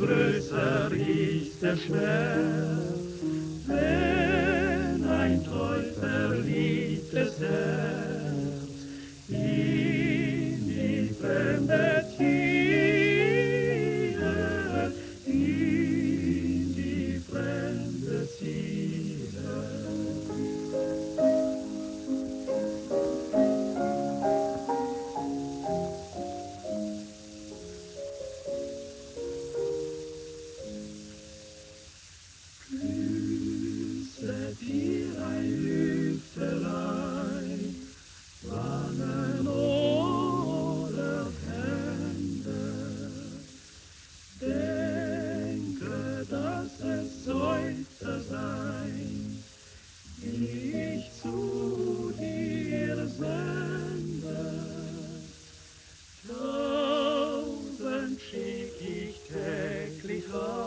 größer ist der Schmerz, wenn ein treu verliebtes Herz in die Fremde zieht, in die Fremde zieht. Küsset ihr ein Lüftelein, Wangen oder Hände, denke, dass es Seufzer sein, die ich zu dir sende. Tausend schick ich täglich